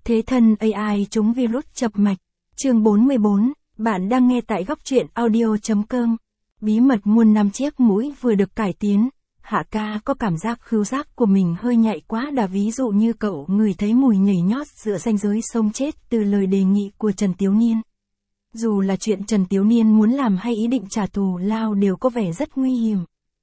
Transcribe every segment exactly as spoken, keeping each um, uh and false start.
Thế thân a i chống virus chập mạch. Chương bốn mươi bốn, bạn đang nghe tại góc truyện audio.com. Bí mật muôn năm chiếc mũi vừa được cải tiến. Hạ ca có cảm giác khứu giác của mình hơi nhạy quá đà, ví dụ như cậu ngửi thấy mùi nhảy nhót giữa ranh giới sống chết từ lời đề nghị của Trần Tiếu Niên. Dù là chuyện Trần Tiếu Niên muốn làm hay ý định trả thù lao đều có vẻ rất nguy hiểm.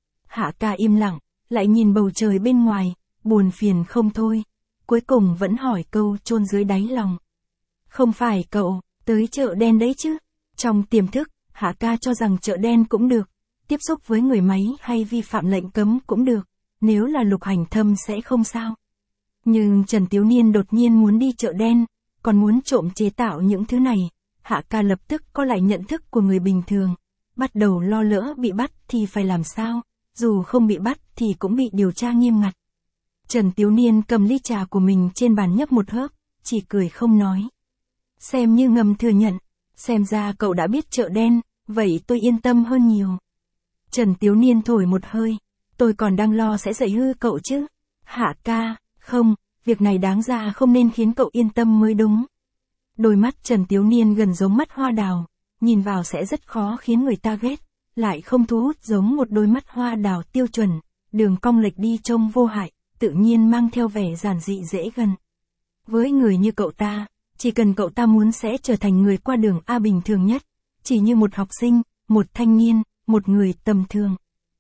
Hạ ca im lặng, lại nhìn bầu trời bên ngoài, buồn phiền không thôi. Cuối cùng vẫn hỏi câu chôn dưới đáy lòng. Không phải cậu, tới chợ đen đấy chứ? Trong tiềm thức, Hạ ca cho rằng chợ đen cũng được, tiếp xúc với người máy hay vi phạm lệnh cấm cũng được, nếu là Lục Hành Thâm sẽ không sao. Nhưng Trần Tiếu Niên đột nhiên muốn đi chợ đen, còn muốn trộm chế tạo những thứ này, Hạ ca lập tức có lại nhận thức của người bình thường, bắt đầu lo lỡ bị bắt thì phải làm sao, dù không bị bắt thì cũng bị điều tra nghiêm ngặt. Trần Tiếu Niên cầm ly trà của mình trên bàn nhấp một hớp, chỉ cười không nói. Xem như ngầm thừa nhận, xem ra cậu đã biết chợ đen, vậy tôi yên tâm hơn nhiều. Trần Tiếu Niên thổi một hơi, tôi còn đang lo sẽ dạy hư cậu chứ. Hạ ca, không, việc này đáng ra không nên khiến cậu yên tâm mới đúng. Đôi mắt Trần Tiếu Niên gần giống mắt hoa đào, nhìn vào sẽ rất khó khiến người ta ghét, lại không thu hút giống một đôi mắt hoa đào tiêu chuẩn, đường cong lệch đi trông vô hại, tự nhiên mang theo vẻ giản dị dễ gần. Với người như cậu ta, chỉ cần cậu ta muốn sẽ trở thành người qua đường A bình thường nhất, chỉ như một học sinh, một thanh niên, một người tầm thường.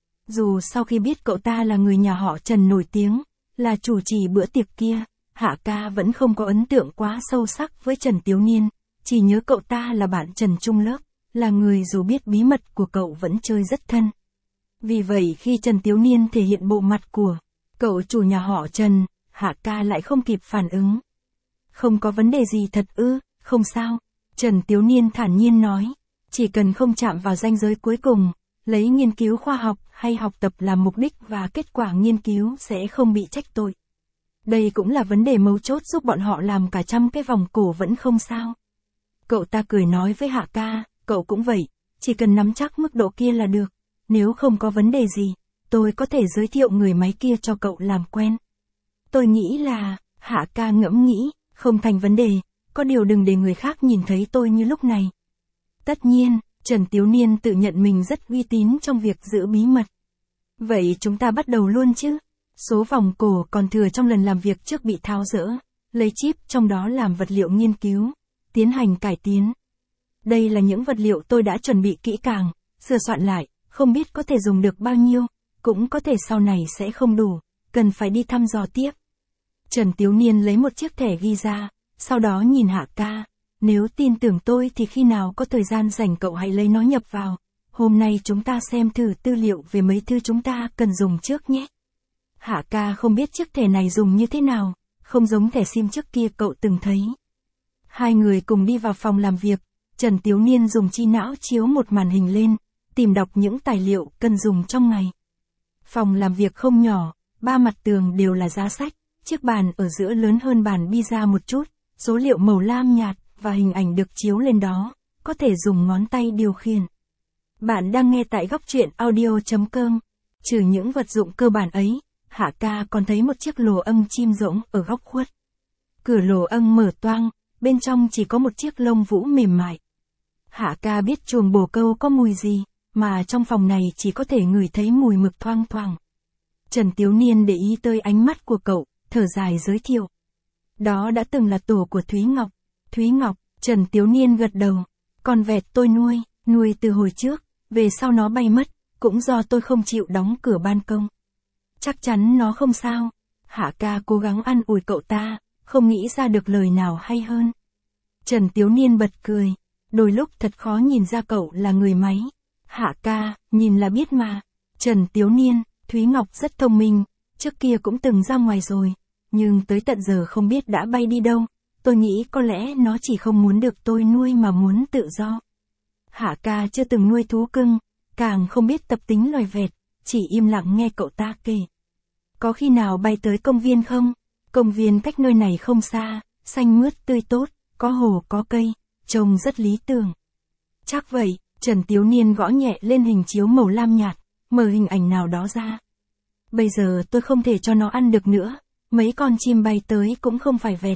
Dù sau khi biết cậu ta là người nhà họ Trần nổi tiếng, là chủ trì bữa tiệc kia, Hạ ca vẫn không có ấn tượng quá sâu sắc với Trần Tiếu Niên, chỉ nhớ cậu ta là bạn Trần chung lớp, là người dù biết bí mật của cậu vẫn chơi rất thân. Vì vậy khi Trần Tiếu Niên thể hiện bộ mặt của cậu chủ nhà họ Trần, Hạ ca lại không kịp phản ứng. Không có vấn đề gì thật ư, không sao. Trần Tiếu Niên thản nhiên nói, chỉ cần không chạm vào ranh giới cuối cùng, lấy nghiên cứu khoa học hay học tập làm mục đích và kết quả nghiên cứu sẽ không bị trách tội. Đây cũng là vấn đề mấu chốt giúp bọn họ làm cả trăm cái vòng cổ vẫn không sao. Cậu ta cười nói với Hạ ca, cậu cũng vậy, chỉ cần nắm chắc mức độ kia là được, nếu không có vấn đề gì, tôi có thể giới thiệu người máy kia cho cậu làm quen. Tôi nghĩ là, Hạ ca ngẫm nghĩ, không thành vấn đề, có điều đừng để người khác nhìn thấy tôi như lúc này. Tất nhiên, Trần Tiếu Niên tự nhận mình rất uy tín trong việc giữ bí mật. Vậy chúng ta bắt đầu luôn chứ? Số vòng cổ còn thừa trong lần làm việc trước bị tháo dỡ, lấy chip trong đó làm vật liệu nghiên cứu, tiến hành cải tiến. Đây là những vật liệu tôi đã chuẩn bị kỹ càng, sửa soạn lại, không biết có thể dùng được bao nhiêu, cũng có thể sau này sẽ không đủ, cần phải đi thăm dò tiếp. Trần Tiếu Niên lấy một chiếc thẻ ghi ra, sau đó nhìn Hạ ca, nếu tin tưởng tôi thì khi nào có thời gian rảnh cậu hãy lấy nó nhập vào, hôm nay chúng ta xem thử tư liệu về mấy thứ chúng ta cần dùng trước nhé. Hạ ca không biết chiếc thẻ này dùng như thế nào, không giống thẻ sim trước kia cậu từng thấy. Hai người cùng đi vào phòng làm việc, Trần Tiếu Niên dùng chi não chiếu một màn hình lên, tìm đọc những tài liệu cần dùng trong ngày. Phòng làm việc không nhỏ, ba mặt tường đều là giá sách, chiếc bàn ở giữa lớn hơn bàn pizza một chút, số liệu màu lam nhạt và hình ảnh được chiếu lên đó, có thể dùng ngón tay điều khiển. Bạn đang nghe tại góc truyện audio.com. Trừ những vật dụng cơ bản ấy, Hạ ca còn thấy một chiếc lồ âng chim rỗng ở góc khuất. Cửa lồ âng mở toang, bên trong chỉ có một chiếc lông vũ mềm mại. Hạ ca biết chuồng bồ câu có mùi gì, mà trong phòng này chỉ có thể ngửi thấy mùi mực thoang thoảng. Trần Tiếu Niên để ý tới ánh mắt của cậu, thở dài giới thiệu. Đó đã từng là tổ của Thúy Ngọc. Thúy Ngọc, Trần Tiếu Niên gật đầu. Con vẹt tôi nuôi, nuôi từ hồi trước, về sau nó bay mất, cũng do tôi không chịu đóng cửa ban công. Chắc chắn nó không sao. Hạ ca cố gắng an ủi cậu ta, không nghĩ ra được lời nào hay hơn. Trần Tiếu Niên bật cười, đôi lúc thật khó nhìn ra cậu là người máy. Hạ ca, nhìn là biết mà. Trần Tiếu Niên, Thúy Ngọc rất thông minh, trước kia cũng từng ra ngoài rồi, nhưng tới tận giờ không biết đã bay đi đâu, tôi nghĩ có lẽ nó chỉ không muốn được tôi nuôi mà muốn tự do. Hạ ca chưa từng nuôi thú cưng, càng không biết tập tính loài vẹt, chỉ im lặng nghe cậu ta kể. Có khi nào bay tới công viên không? Công viên cách nơi này không xa, xanh mướt tươi tốt, có hồ có cây, trông rất lý tưởng. Chắc vậy, Trần Tiếu Niên gõ nhẹ lên hình chiếu màu lam nhạt, mở hình ảnh nào đó ra. Bây giờ tôi không thể cho nó ăn được nữa, mấy con chim bay tới cũng không phải vẹt,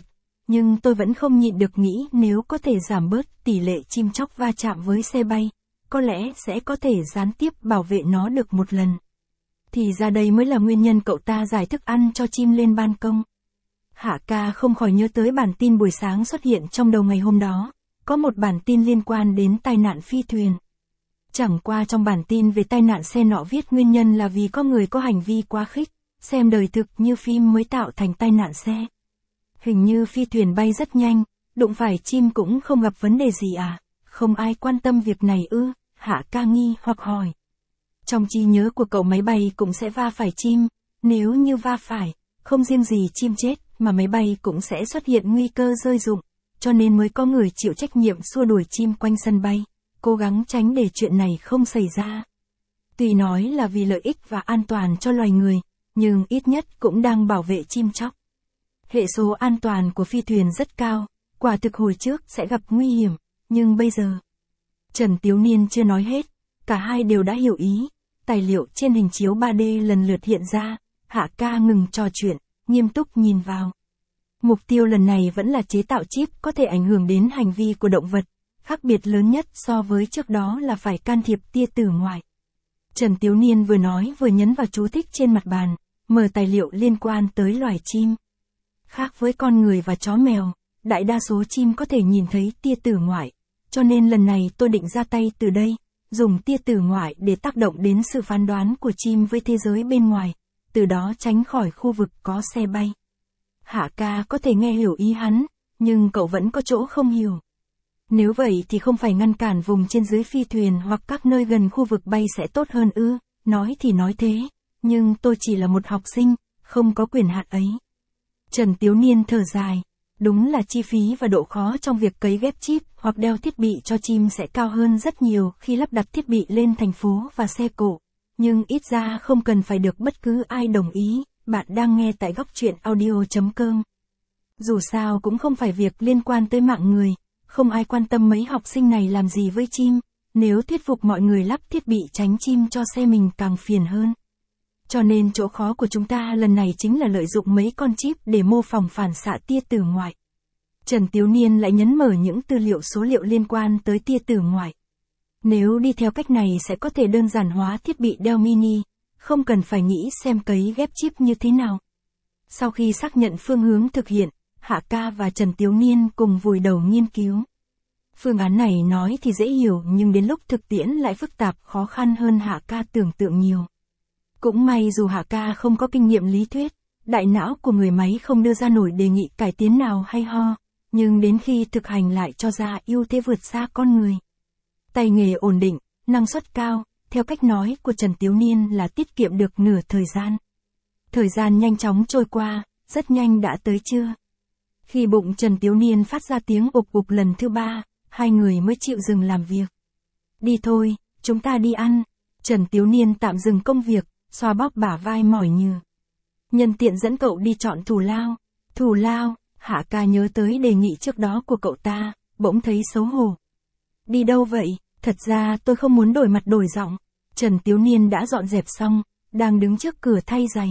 nhưng tôi vẫn không nhịn được nghĩ nếu có thể giảm bớt tỷ lệ chim chóc va chạm với xe bay, có lẽ sẽ có thể gián tiếp bảo vệ nó được một lần. Thì ra đây mới là nguyên nhân cậu ta giải thức ăn cho chim lên ban công. Hạ ca không khỏi nhớ tới bản tin buổi sáng xuất hiện trong đầu ngày hôm đó, có một bản tin liên quan đến tai nạn phi thuyền. Chẳng qua trong bản tin về tai nạn xe nọ viết nguyên nhân là vì có người có hành vi quá khích, xem đời thực như phim mới tạo thành tai nạn xe. Hình như phi thuyền bay rất nhanh, đụng phải chim cũng không gặp vấn đề gì à, không ai quan tâm việc này ư, Hạ ca nghi hoặc hỏi. Trong trí nhớ của cậu máy bay cũng sẽ va phải chim, nếu như va phải, không riêng gì chim chết, mà máy bay cũng sẽ xuất hiện nguy cơ rơi rụng, cho nên mới có người chịu trách nhiệm xua đuổi chim quanh sân bay, cố gắng tránh để chuyện này không xảy ra. Tuy nói là vì lợi ích và an toàn cho loài người, nhưng ít nhất cũng đang bảo vệ chim chóc. Hệ số an toàn của phi thuyền rất cao, quả thực hồi trước sẽ gặp nguy hiểm, nhưng bây giờ... Trần Tiếu Niên chưa nói hết, cả hai đều đã hiểu ý, tài liệu trên hình chiếu ba D lần lượt hiện ra, Hạ ca ngừng trò chuyện, nghiêm túc nhìn vào. Mục tiêu lần này vẫn là chế tạo chip có thể ảnh hưởng đến hành vi của động vật, khác biệt lớn nhất so với trước đó là phải can thiệp tia tử ngoại. Trần Tiếu Niên vừa nói vừa nhấn vào chú thích trên mặt bàn, mở tài liệu liên quan tới loài chim. Khác với con người và chó mèo, đại đa số chim có thể nhìn thấy tia tử ngoại, cho nên lần này tôi định ra tay từ đây, dùng tia tử ngoại để tác động đến sự phán đoán của chim với thế giới bên ngoài, từ đó tránh khỏi khu vực có xe bay. Hạ ca có thể nghe hiểu ý hắn, nhưng cậu vẫn có chỗ không hiểu. Nếu vậy thì không phải ngăn cản vùng trên dưới phi thuyền hoặc các nơi gần khu vực bay sẽ tốt hơn ư, nói thì nói thế, nhưng tôi chỉ là một học sinh, không có quyền hạn ấy. Trần Tiếu Niên thở dài, đúng là chi phí và độ khó trong việc cấy ghép chip hoặc đeo thiết bị cho chim sẽ cao hơn rất nhiều khi lắp đặt thiết bị lên thành phố và xe cộ, nhưng ít ra không cần phải được bất cứ ai đồng ý. Bạn đang nghe tại góc truyện audio chấm com. Dù sao cũng không phải việc liên quan tới mạng người, không ai quan tâm mấy học sinh này làm gì với chim, nếu thuyết phục mọi người lắp thiết bị tránh chim cho xe mình càng phiền hơn. Cho nên chỗ khó của chúng ta lần này chính là lợi dụng mấy con chip để mô phỏng phản xạ tia tử ngoại. Trần Tiếu Niên lại nhấn mở những tư liệu số liệu liên quan tới tia tử ngoại. Nếu đi theo cách này sẽ có thể đơn giản hóa thiết bị đeo mini, không cần phải nghĩ xem cấy ghép chip như thế nào. Sau khi xác nhận phương hướng thực hiện, Hạ ca và Trần Tiếu Niên cùng vùi đầu nghiên cứu. Phương án này nói thì dễ hiểu nhưng đến lúc thực tiễn lại phức tạp khó khăn hơn Hạ ca tưởng tượng nhiều. Cũng may dù Hạ ca không có kinh nghiệm lý thuyết, đại não của người máy không đưa ra nổi đề nghị cải tiến nào hay ho, nhưng đến khi thực hành lại cho ra ưu thế vượt xa con người. Tay nghề ổn định, năng suất cao, theo cách nói của Trần Tiếu Niên là tiết kiệm được nửa thời gian. Thời gian nhanh chóng trôi qua, rất nhanh đã tới trưa. Khi bụng Trần Tiếu Niên phát ra tiếng ục ục lần thứ ba, hai người mới chịu dừng làm việc. Đi thôi, chúng ta đi ăn. Trần Tiếu Niên tạm dừng công việc, xoa bóp bả vai mỏi nhừ. Nhân tiện dẫn cậu đi chọn thù lao. Thù lao, Hạ ca nhớ tới đề nghị trước đó của cậu ta, bỗng thấy xấu hổ. Đi đâu vậy? Thật ra tôi không muốn đổi mặt đổi giọng. Trần Tiếu Niên đã dọn dẹp xong, đang đứng trước cửa thay giày.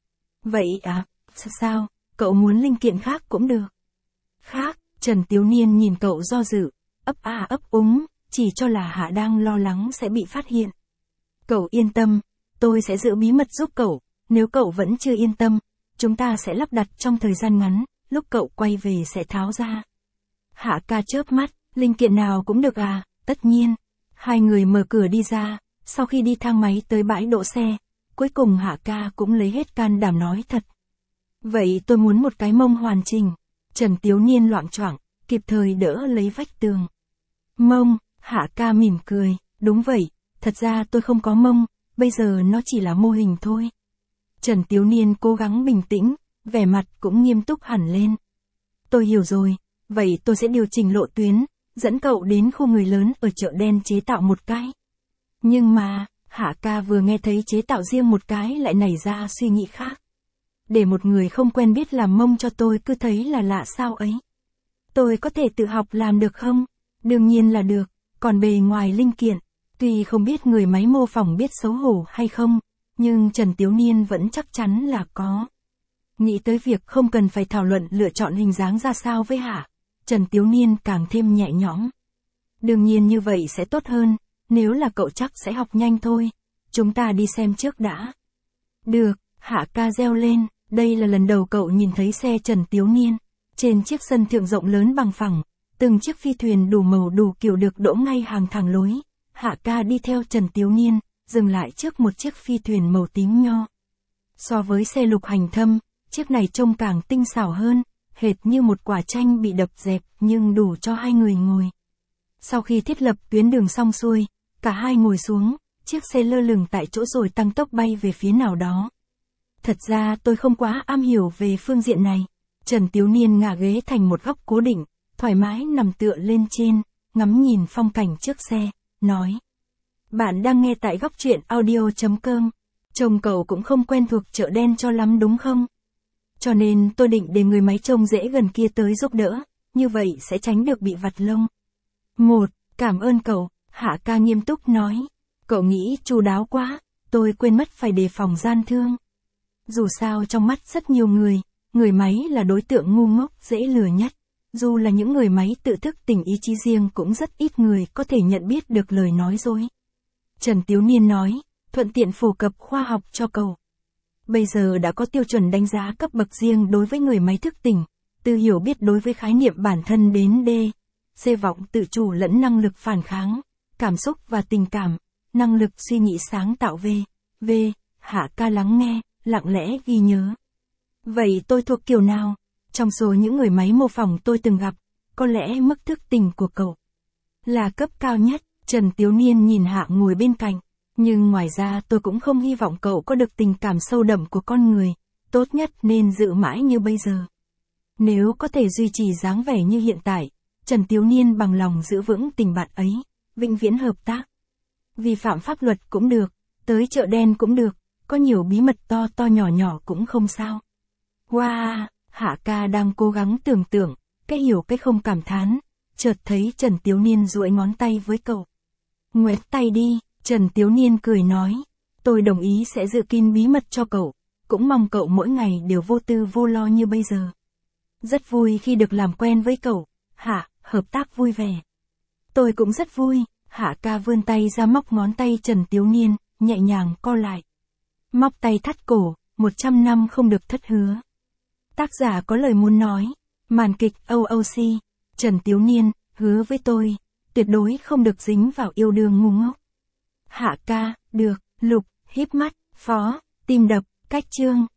Vậy à, sao, cậu muốn linh kiện khác cũng được. Khác, Trần Tiếu Niên nhìn cậu do dự, ấp a ấp úng, chỉ cho là Hạ đang lo lắng sẽ bị phát hiện. Cậu yên tâm, tôi sẽ giữ bí mật giúp cậu, nếu cậu vẫn chưa yên tâm, chúng ta sẽ lắp đặt trong thời gian ngắn, lúc cậu quay về sẽ tháo ra. Hạ ca chớp mắt, linh kiện nào cũng được à, tất nhiên. Hai người mở cửa đi ra, sau khi đi thang máy tới bãi đỗ xe, cuối cùng Hạ ca cũng lấy hết can đảm nói thật. Vậy tôi muốn một cái mông hoàn chỉnh. Trần Tiếu Niên loạng choạng, kịp thời đỡ lấy vách tường. Mông, Hạ ca mỉm cười, đúng vậy, thật ra tôi không có mông, bây giờ nó chỉ là mô hình thôi. Trần Tiếu Niên cố gắng bình tĩnh, vẻ mặt cũng nghiêm túc hẳn lên. Tôi hiểu rồi, vậy tôi sẽ điều chỉnh lộ tuyến, dẫn cậu đến khu người lớn ở chợ đen chế tạo một cái. Nhưng mà, Hạ ca vừa nghe thấy chế tạo riêng một cái lại nảy ra suy nghĩ khác. Để một người không quen biết làm mông cho tôi cứ thấy là lạ sao ấy. Tôi có thể tự học làm được không? Đương nhiên là được, còn bề ngoài linh kiện, tuy không biết người máy mô phỏng biết xấu hổ hay không, nhưng Trần Tiếu Niên vẫn chắc chắn là có. Nghĩ tới việc không cần phải thảo luận lựa chọn hình dáng ra sao với Hạ, Trần Tiếu Niên càng thêm nhẹ nhõm. Đương nhiên như vậy sẽ tốt hơn, nếu là cậu chắc sẽ học nhanh thôi. Chúng ta đi xem trước đã. Được, Hạ ca reo lên, đây là lần đầu cậu nhìn thấy xe Trần Tiếu Niên. Trên chiếc sân thượng rộng lớn bằng phẳng, từng chiếc phi thuyền đủ màu đủ kiểu được đỗ ngay hàng thẳng lối. Hạ ca đi theo Trần Tiếu Niên, dừng lại trước một chiếc phi thuyền màu tím nho. So với xe lục hành thâm, chiếc này trông càng tinh xảo hơn, hệt như một quả chanh bị đập dẹp nhưng đủ cho hai người ngồi. Sau khi thiết lập tuyến đường xong xuôi, cả hai ngồi xuống, chiếc xe lơ lửng tại chỗ rồi tăng tốc bay về phía nào đó. Thật ra tôi không quá am hiểu về phương diện này. Trần Tiếu Niên ngả ghế thành một góc cố định, thoải mái nằm tựa lên trên, ngắm nhìn phong cảnh trước xe, nói. Bạn đang nghe tại góc truyện audio chấm com. Chồng cậu cũng không quen thuộc chợ đen cho lắm đúng không? Cho nên tôi định để người máy trông dễ gần kia tới giúp đỡ, như vậy sẽ tránh được bị vặt lông. Một, cảm ơn cậu, Hạ ca nghiêm túc nói. Cậu nghĩ chu đáo quá, tôi quên mất phải đề phòng gian thương. Dù sao trong mắt rất nhiều người, người máy là đối tượng ngu ngốc dễ lừa nhất. Dù là những người máy tự thức tỉnh ý chí riêng cũng rất ít người có thể nhận biết được lời nói dối. Trần Tiếu Niên nói, thuận tiện phổ cập khoa học cho cậu. Bây giờ đã có tiêu chuẩn đánh giá cấp bậc riêng đối với người máy thức tỉnh, từ hiểu biết đối với khái niệm bản thân đến D, C vọng tự chủ lẫn năng lực phản kháng, cảm xúc và tình cảm, năng lực suy nghĩ sáng tạo V, V, Hạ ca lắng nghe, lặng lẽ ghi nhớ. Vậy tôi thuộc kiểu nào? Trong số những người máy mô phỏng tôi từng gặp, có lẽ mức thức tỉnh của cậu là cấp cao nhất. Trần Tiếu Niên nhìn Hạ ngồi bên cạnh. Nhưng ngoài ra tôi cũng không hy vọng cậu có được tình cảm sâu đậm của con người, tốt nhất nên giữ mãi như bây giờ. Nếu có thể duy trì dáng vẻ như hiện tại, Trần Tiếu Niên bằng lòng giữ vững tình bạn ấy, vĩnh viễn hợp tác. Vi phạm pháp luật cũng được, tới chợ đen cũng được, có nhiều bí mật to to nhỏ nhỏ cũng không sao. Wow, Hạ ca đang cố gắng tưởng tượng, cái hiểu cái không cảm thán, chợt thấy Trần Tiếu Niên duỗi ngón tay với cậu. Ngoét tay đi. Trần Tiếu Niên cười nói, tôi đồng ý sẽ giữ kín bí mật cho cậu, cũng mong cậu mỗi ngày đều vô tư vô lo như bây giờ. Rất vui khi được làm quen với cậu, Hạ, hợp tác vui vẻ. Tôi cũng rất vui, Hạ ca vươn tay ra móc ngón tay Trần Tiếu Niên, nhẹ nhàng co lại. Móc tay thắt cổ, một trăm năm không được thất hứa. Tác giả có lời muốn nói, màn kịch o o xê, Trần Tiếu Niên, hứa với tôi, tuyệt đối không được dính vào yêu đương ngu ngốc. Hạ ca, được, Lục, híp mắt, Phó, tim đập, cách chương.